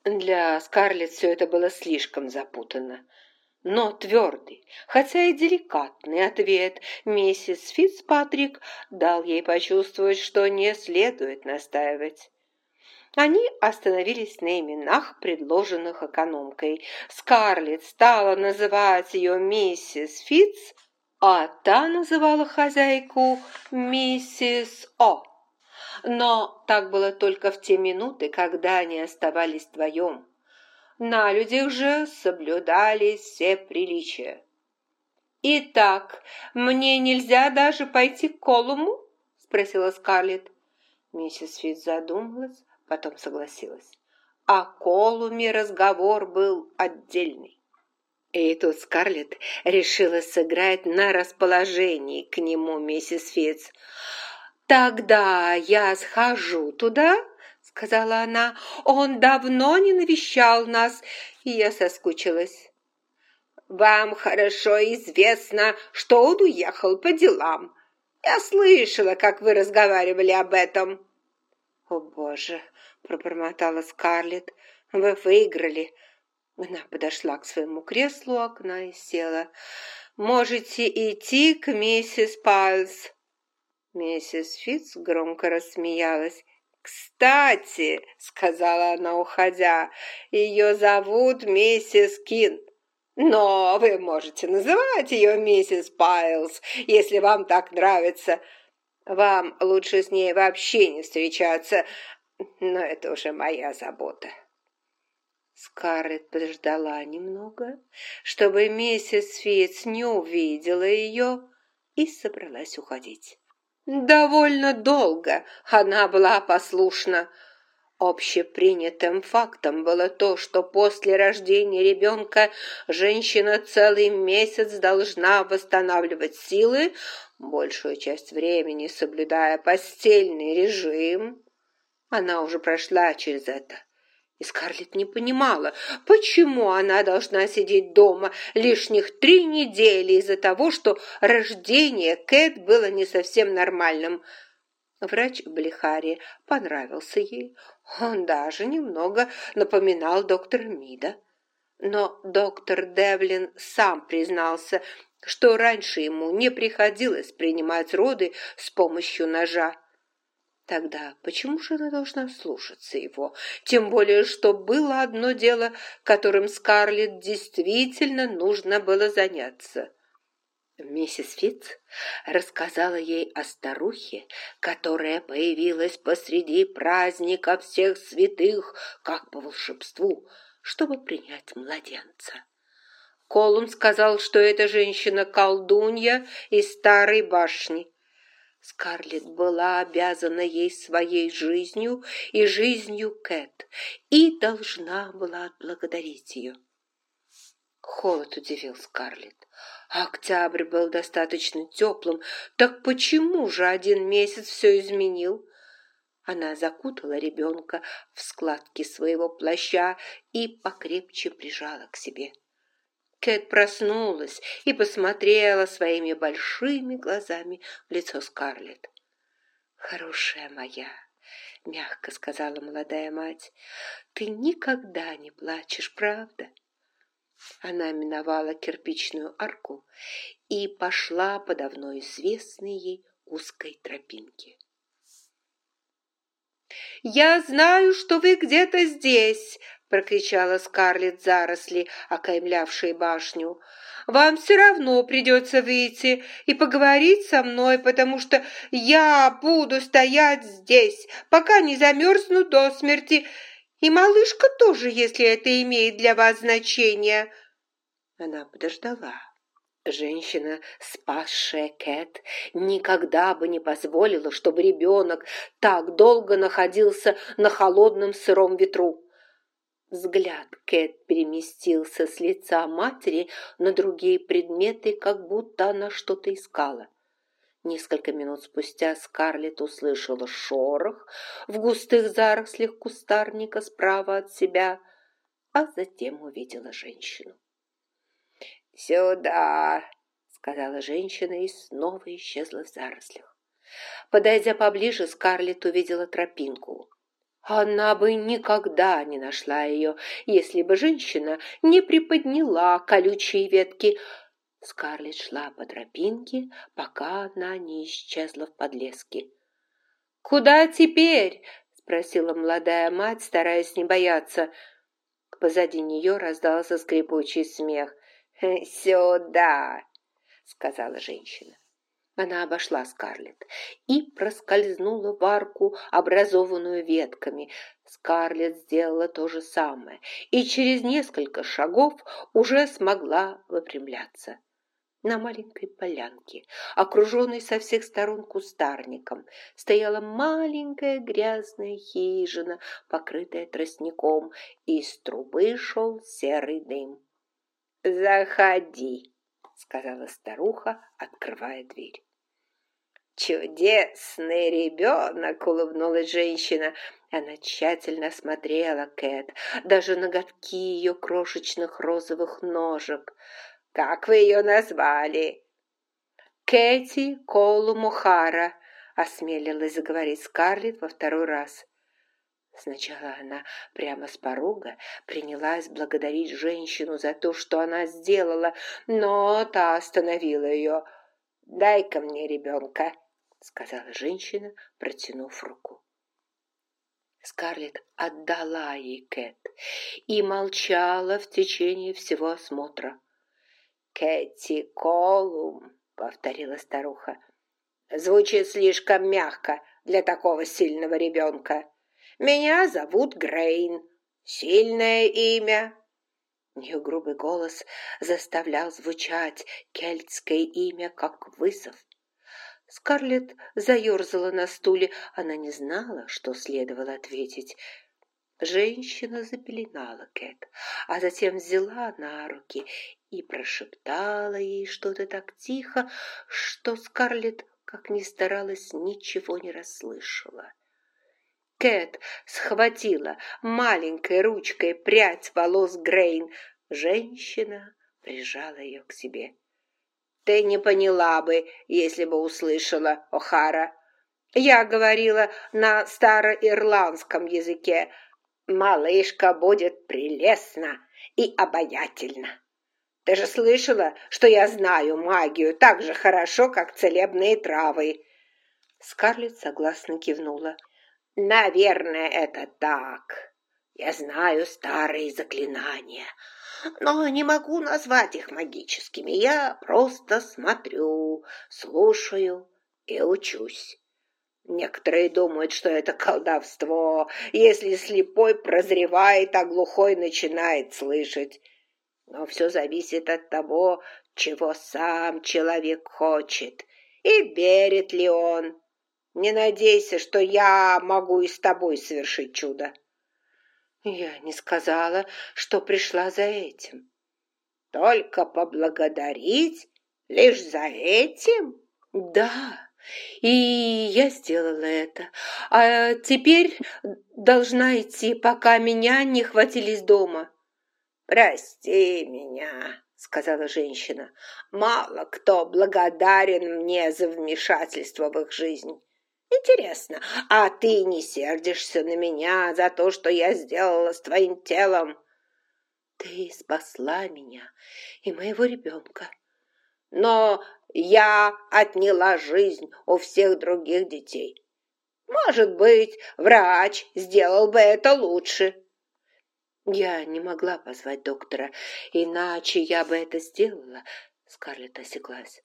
Для Скарлетт все это было слишком запутанно. Но твердый, хотя и деликатный ответ миссис Фицпатрик дал ей почувствовать, что не следует настаивать. Они остановились на именах, предложенных экономкой. Скарлетт стала называть ее миссис Фитц, а та называла хозяйку миссис О. Но так было только в те минуты, когда они оставались вдвоем. На людях же соблюдались все приличия. «Итак, мне нельзя даже пойти к Колуму?» – спросила Скарлетт. Миссис Фитц задумалась, потом согласилась. О Колуме разговор был отдельный. И тут Скарлетт решила сыграть на расположении к нему миссис Фитц. «Тогда я схожу туда», — сказала она. «Он давно не навещал нас, и я соскучилась». «Вам хорошо известно, что он уехал по делам. Я слышала, как вы разговаривали об этом». «О, Боже!» — пробормотала Скарлетт. «Вы выиграли». Она подошла к своему креслу у окна и села. «Можете идти к миссис Пайлз». Миссис Фитц громко рассмеялась. «Кстати», — сказала она, уходя, — «ее зовут миссис Кин. Но вы можете называть ее миссис Пайлз, если вам так нравится. Вам лучше с ней вообще не встречаться, но это уже моя забота». Скарлетт подождала немного, чтобы миссис Фитц не увидела ее, и собралась уходить. Довольно долго она была послушна. Общепринятым фактом было то, что после рождения ребенка женщина целый месяц должна восстанавливать силы, большую часть времени соблюдая постельный режим. Она уже прошла через это. И Скарлетт не понимала, почему она должна сидеть дома лишних 3 недели из-за того, что рождение Кэт было не совсем нормальным. Врач в Блихаре понравился ей. Он даже немного напоминал доктора Мида. Но доктор Девлин сам признался, что раньше ему не приходилось принимать роды с помощью ножа. Тогда почему же она должна слушаться его? Тем более, что было одно дело, которым Скарлетт действительно нужно было заняться. Миссис Фитц рассказала ей о старухе, которая появилась посреди праздника всех святых, как по волшебству, чтобы принять младенца. Колум сказал, что эта женщина-колдунья из старой башни. Скарлетт была обязана ей своей жизнью и жизнью Кэт и должна была отблагодарить ее. Холод удивил Скарлетт. Октябрь был достаточно теплым, так почему же один месяц все изменил? Она закутала ребенка в складки своего плаща и покрепче прижала к себе. Кэт проснулась и посмотрела своими большими глазами в лицо Скарлетт. «Хорошая моя», — мягко сказала молодая мать, — «ты никогда не плачешь, правда?» Она миновала кирпичную арку и пошла по давно известной ей узкой тропинке. «Я знаю, что вы где-то здесь!» — прокричала Скарлетт заросли, окаймлявшие башню. «Вам все равно придется выйти и поговорить со мной, потому что я буду стоять здесь, пока не замерзну до смерти, и малышка тоже, если это имеет для вас значение». Она подождала. Женщина, спасшая Кэт, никогда бы не позволила, чтобы ребенок так долго находился на холодном сыром ветру. Взгляд Кэт переместился с лица матери на другие предметы, как будто она что-то искала. Несколько минут спустя Скарлетт услышала шорох в густых зарослях кустарника справа от себя, а затем увидела женщину. «Сюда!» — сказала женщина и снова исчезла в зарослях. Подойдя поближе, Скарлетт увидела тропинку. Она бы никогда не нашла ее, если бы женщина не приподняла колючие ветки. Скарлетт шла по тропинке, пока она не исчезла в подлеске. «Куда теперь?» – спросила молодая мать, стараясь не бояться. Позади нее раздался скрипучий смех. «Сюда!» – сказала женщина. Она обошла Скарлетт и проскользнула в арку, образованную ветками. Скарлетт сделала то же самое и через несколько шагов уже смогла выпрямляться. На маленькой полянке, окруженной со всех сторон кустарником, стояла маленькая грязная хижина, покрытая тростником, и из трубы шел серый дым. «Заходи!» — сказала старуха, открывая дверь. «Чудесный ребенок!» — улыбнулась женщина. Она тщательно осмотрела Кэт, даже ноготки ее крошечных розовых ножек. «Как вы ее назвали?» «Кэти Колум О'Хара», — осмелилась заговорить Скарлетт во второй раз. Сначала она прямо с порога принялась благодарить женщину за то, что она сделала, но та остановила ее. «Дай-ка мне ребенка», — сказала женщина, протянув руку. Скарлетт отдала ей Кэт и молчала в течение всего осмотра. «Кэти Колум», — повторила старуха. «Звучит слишком мягко для такого сильного ребенка. Меня зовут Грейн. Сильное имя». Ее грубый голос заставлял звучать кельтское имя, как вызов. Скарлетт заерзала на стуле. Она не знала, что следовало ответить. Женщина запеленала Кэт, а затем взяла на руки и прошептала ей что-то так тихо, что Скарлетт, как ни старалась, ничего не расслышала. Кэт схватила маленькой ручкой прядь волос Грейн. Женщина прижала ее к себе. «Ты не поняла бы, если бы услышала, О'Хара. Я говорила на староирландском языке. Малышка будет прелестна и обаятельна. Ты же слышала, что я знаю магию так же хорошо, как целебные травы?» Скарлетт согласно кивнула. «Наверное, это так. Я знаю старые заклинания, но не могу назвать их магическими. Я просто смотрю, слушаю и учусь. Некоторые думают, что это колдовство, если слепой прозревает, а глухой начинает слышать. Но все зависит от того, чего сам человек хочет, и верит ли он. Не надейся, что я могу и с тобой совершить чудо». «Я не сказала, что пришла за этим». «Только поблагодарить? Лишь за этим?» «Да, и я сделала это. А теперь должна идти, пока меня не хватились дома». «Прости меня», — сказала женщина. «Мало кто благодарен мне за вмешательство в их жизнь. Интересно, а ты не сердишься на меня за то, что я сделала с твоим телом?» «Ты спасла меня и моего ребенка». «Но я отняла жизнь у всех других детей. Может быть, врач сделал бы это лучше». «Я не могла позвать доктора, иначе я бы это сделала», — Скарлетт осеклась.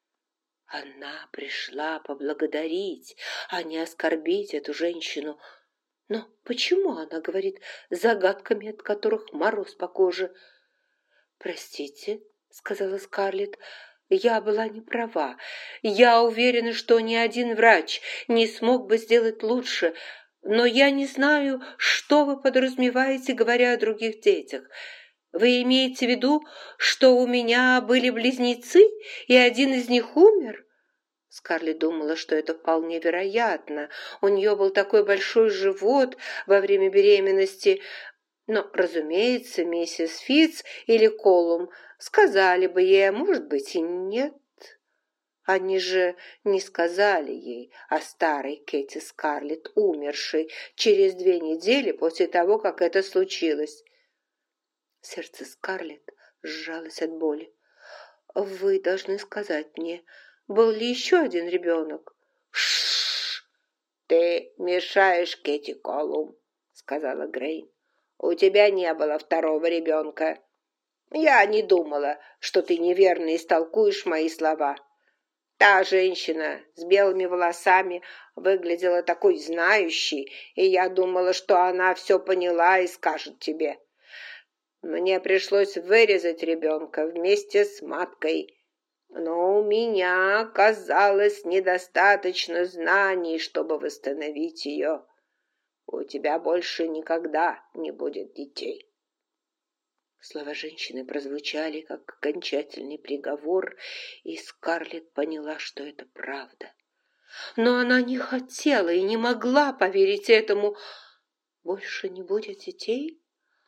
Она пришла поблагодарить, а не оскорбить эту женщину. Но почему она говорит загадками, от которых мороз по коже? «Простите», — сказала Скарлетт, — «я была не права. Я уверена, что ни один врач не смог бы сделать лучше, но я не знаю, что вы подразумеваете, говоря о других детях. Вы имеете в виду, что у меня были близнецы, и один из них умер?» Скарлетт думала, что это вполне вероятно. У нее был такой большой живот во время беременности. Но, разумеется, миссис Фитц или Колум сказали бы ей, а может быть и нет. Они же не сказали ей о старой Кэти Скарлетт, умершей через 2 недели после того, как это случилось. Сердце Скарлетт сжалось от боли. «Вы должны сказать мне, был ли еще один ребенок?» «Ш-ш-ш! Ты мешаешь, Кэти Колум», — сказала Грейн. «У тебя не было второго ребенка. Я не думала, что ты неверно истолкуешь мои слова. Та женщина с белыми волосами выглядела такой знающей, и я думала, что она все поняла и скажет тебе. Мне пришлось вырезать ребенка вместе с маткой, но у меня оказалось недостаточно знаний, чтобы восстановить ее. У тебя больше никогда не будет детей». Слова женщины прозвучали, как окончательный приговор, и Скарлетт поняла, что это правда. Но она не хотела и не могла поверить этому. Больше не будет детей?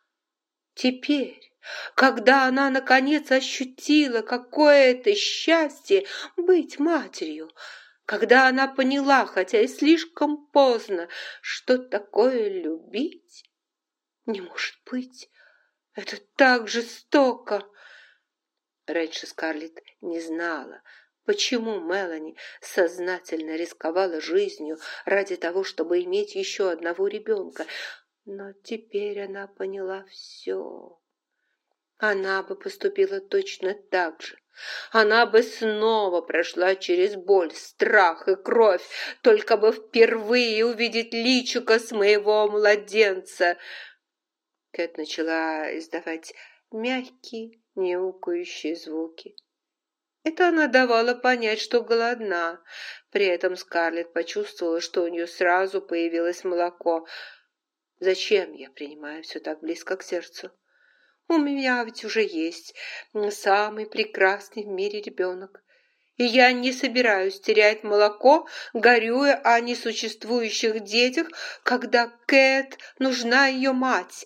Теперь, когда она наконец ощутила какое-то счастье быть матерью, когда она поняла, хотя и слишком поздно, что такое любить, не может быть. Это так жестоко. Раньше Скарлетт не знала, почему Мелани сознательно рисковала жизнью ради того, чтобы иметь еще одного ребенка. Но теперь она поняла все. Она бы поступила точно так же. Она бы снова прошла через боль, страх и кровь, только бы впервые увидеть личико своего младенца. Кэт начала издавать мягкие, мяукающие звуки. Это она давала понять, что голодна. При этом Скарлетт почувствовала, что у нее сразу появилось молоко. Зачем я принимаю все так близко к сердцу? У меня ведь уже есть самый прекрасный в мире ребенок. И я не собираюсь терять молоко, горюя о несуществующих детях, когда Кэт нужна ее мать.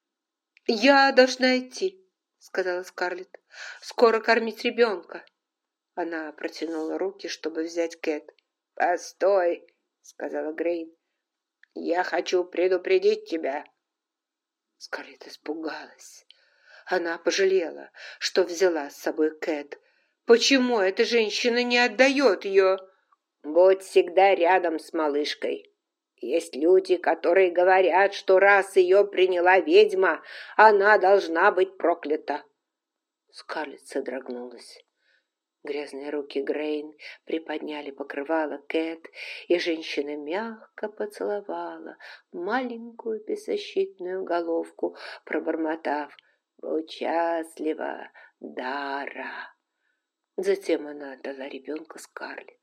«Я должна идти», — сказала Скарлетт. «Скоро кормить ребенка». Она протянула руки, чтобы взять Кэт. «Постой», — сказала Грейн. «Я хочу предупредить тебя». Скарлетт испугалась. Она пожалела, что взяла с собой Кэт. Почему эта женщина не отдает ее? «Будь всегда рядом с малышкой. Есть люди, которые говорят, что раз ее приняла ведьма, она должна быть проклята». Скарлетт содрогнулась. Грязные руки Грейн приподняли покрывало Кэт, и женщина мягко поцеловала маленькую беззащитную головку, пробормотав: «Будь счастлива, Дара». Затем она отдала ребенка Скарлетт.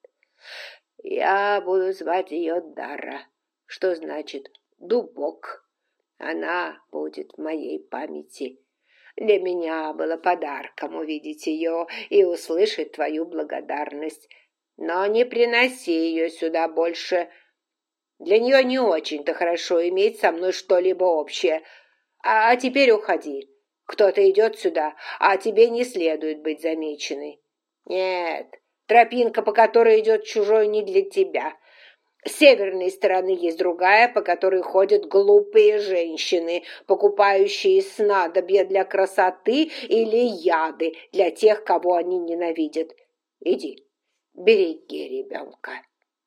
«Я буду звать ее Дара, что значит «дубок». Она будет в моей памяти. Для меня было подарком увидеть ее и услышать твою благодарность. Но не приноси ее сюда больше. Для нее не очень-то хорошо иметь со мной что-либо общее. А теперь уходи. Кто-то идет сюда, а тебе не следует быть замеченной. Нет, тропинка, по которой идет чужой, не для тебя. С северной стороны есть другая, по которой ходят глупые женщины, покупающие снадобья для красоты или яды для тех, кого они ненавидят. Иди, береги ребенка».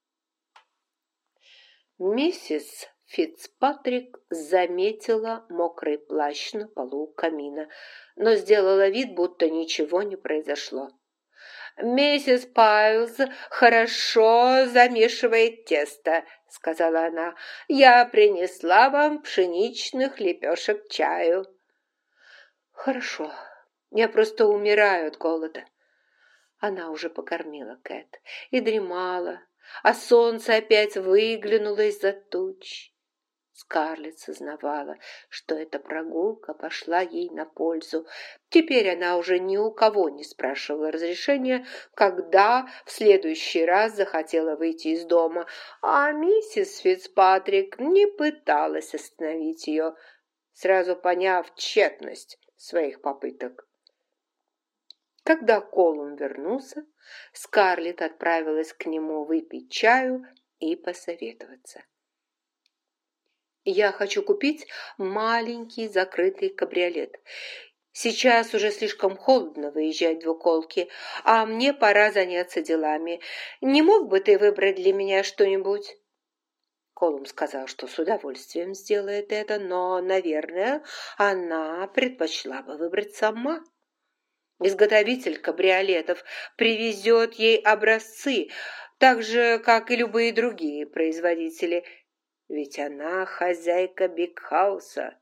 Миссис Фицпатрик заметила мокрый плащ на полу у камина, но сделала вид, будто ничего не произошло. «Миссис Пайлз хорошо замешивает тесто», — сказала она. «Я принесла вам пшеничных лепешек к чаю». «Хорошо, я просто умираю от голода». Она уже покормила Кэт и дремала, а солнце опять выглянуло из-за туч. Скарлетт сознавала, что эта прогулка пошла ей на пользу. Теперь она уже ни у кого не спрашивала разрешения, когда в следующий раз захотела выйти из дома, а миссис Фицпатрик не пыталась остановить ее, сразу поняв тщетность своих попыток. Когда Колум вернулся, Скарлетт отправилась к нему выпить чаю и посоветоваться. «Я хочу купить маленький закрытый кабриолет. Сейчас уже слишком холодно выезжать в двуколке, а мне пора заняться делами. Не мог бы ты выбрать для меня что-нибудь?» Колум сказал, что с удовольствием сделает это, но, наверное, она предпочла бы выбрать сама. Изготовитель кабриолетов привезет ей образцы, так же, как и любые другие производители, ведь она хозяйка бигхауса.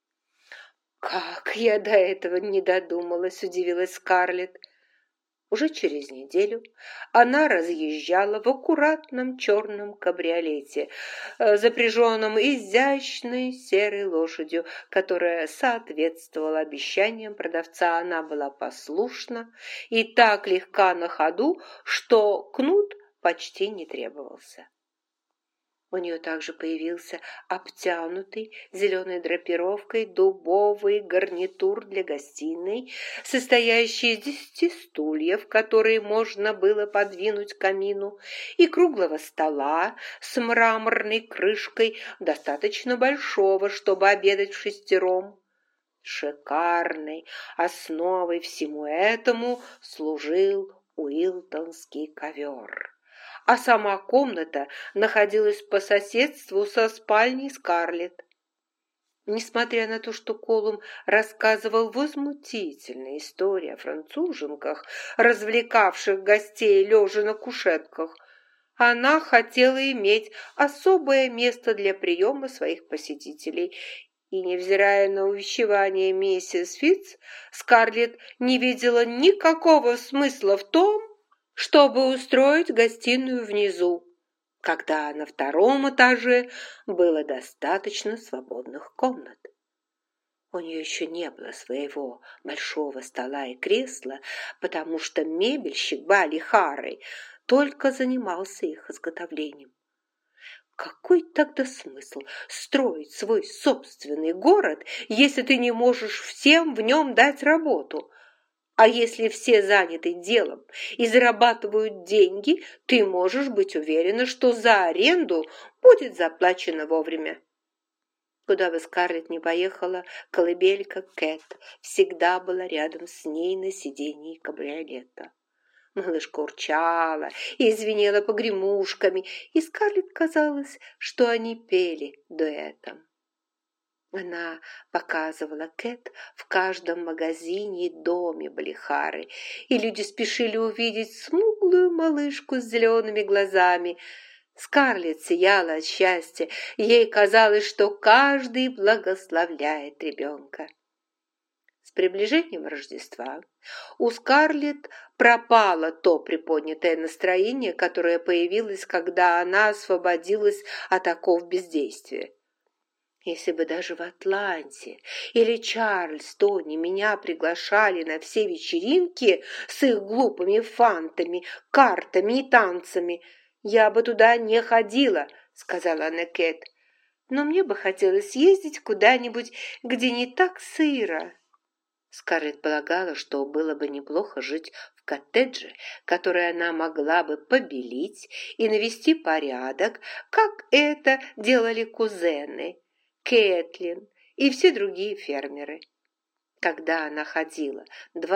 «Как я до этого не додумалась!» – удивилась Скарлетт. Уже через неделю она разъезжала в аккуратном черном кабриолете, запряженном изящной серой лошадью, которая соответствовала обещаниям продавца. Она была послушна и так легка на ходу, что кнут почти не требовался. У нее также появился обтянутый зеленой драпировкой дубовый гарнитур для гостиной, состоящий из 10 стульев, которые можно было подвинуть к камину, и круглого стола с мраморной крышкой, достаточно большого, чтобы обедать вшестером. Шикарной основой всему этому служил уилтонский ковер. А сама комната находилась по соседству со спальней Скарлетт. Несмотря на то, что Колум рассказывал возмутительные истории о француженках, развлекавших гостей лежа на кушетках, она хотела иметь особое место для приема своих посетителей. И, невзирая на увещевание миссис Фитц, Скарлетт не видела никакого смысла в том, чтобы устроить гостиную внизу, когда на втором этаже было достаточно свободных комнат. У нее еще не было своего большого стола и кресла, потому что мебельщик Бали Харрей только занимался их изготовлением. Какой тогда смысл строить свой собственный город, если ты не можешь всем в нем дать работу? А если все заняты делом и зарабатывают деньги, ты можешь быть уверена, что за аренду будет заплачено вовремя. Куда бы Скарлетт ни поехала, колыбелька Кэт всегда была рядом с ней на сиденье кабриолета. Малышка урчала и звенела погремушками, и Скарлетт казалось, что они пели дуэтом. Она показывала Кэт в каждом магазине и доме Балихары, и люди спешили увидеть смуглую малышку с зелеными глазами. Скарлетт сияла от счастья, ей казалось, что каждый благословляет ребенка. С приближением Рождества у Скарлетт пропало то приподнятое настроение, которое появилось, когда она освободилась от оков бездействия. Если бы даже в Атланте или Чарльстоне меня приглашали на все вечеринки с их глупыми фантами, картами и танцами, я бы туда не ходила, сказала Анна Кэт. Но мне бы хотелось ездить куда-нибудь, где не так сыро. Скарлетт полагала, что было бы неплохо жить в коттедже, который она могла бы побелить и навести порядок, как это делали кузены Кэтлин и все другие фермеры. Когда она ходила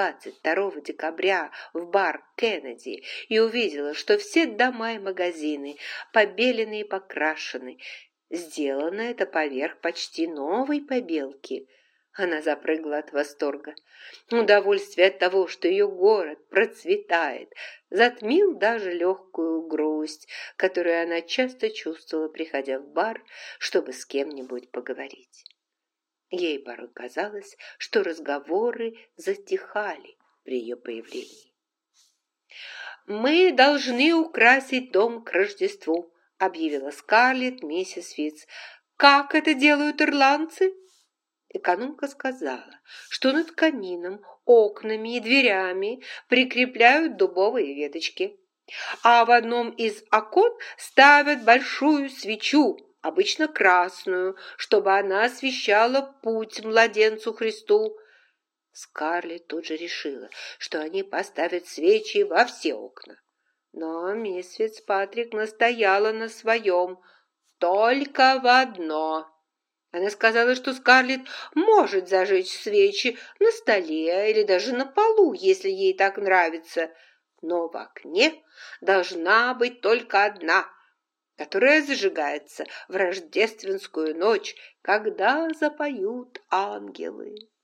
22 декабря в бар Кеннеди и увидела, что все дома и магазины побелены и покрашены, сделано это поверх почти новой побелки, она запрыгала от восторга. Удовольствие от того, что ее город процветает, затмил даже легкую грусть, которую она часто чувствовала, приходя в бар, чтобы с кем-нибудь поговорить. Ей порой казалось, что разговоры затихали при ее появлении. «Мы должны украсить дом к Рождеству», — объявила Скарлетт миссис Фитц. «Как это делают ирландцы?» Экономка сказала, что над камином, окнами и дверями прикрепляют дубовые веточки, а в одном из окон ставят большую свечу, обычно красную, чтобы она освещала путь младенцу Христу. Скарлетт тут же решила, что они поставят свечи во все окна. Но мисс Фицпатрик настояла на своем, только в одно. Она сказала, что Скарлетт может зажечь свечи на столе или даже на полу, если ей так нравится, но в окне должна быть только одна, которая зажигается в рождественскую ночь, когда запоют ангелы.